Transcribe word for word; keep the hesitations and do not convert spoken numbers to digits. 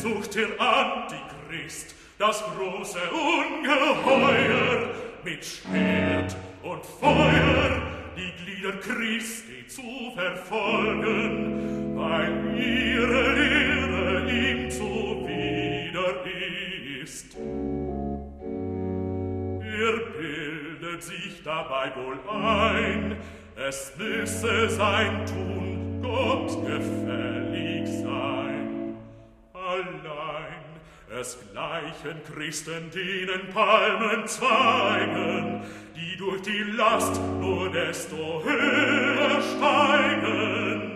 sucht der Antichrist, das große Ungeheuer, mit Schwert und Feuer die Glieder Christi zu verfolgen, weil ihre Lehre ihm zuwider ist. Er bildet sich dabei wohl ein, es müsse sein Tun Gott gefällig sein. Allein es gleichen Christen denen Palmenzweigen, die durch die Last nur desto höher steigen.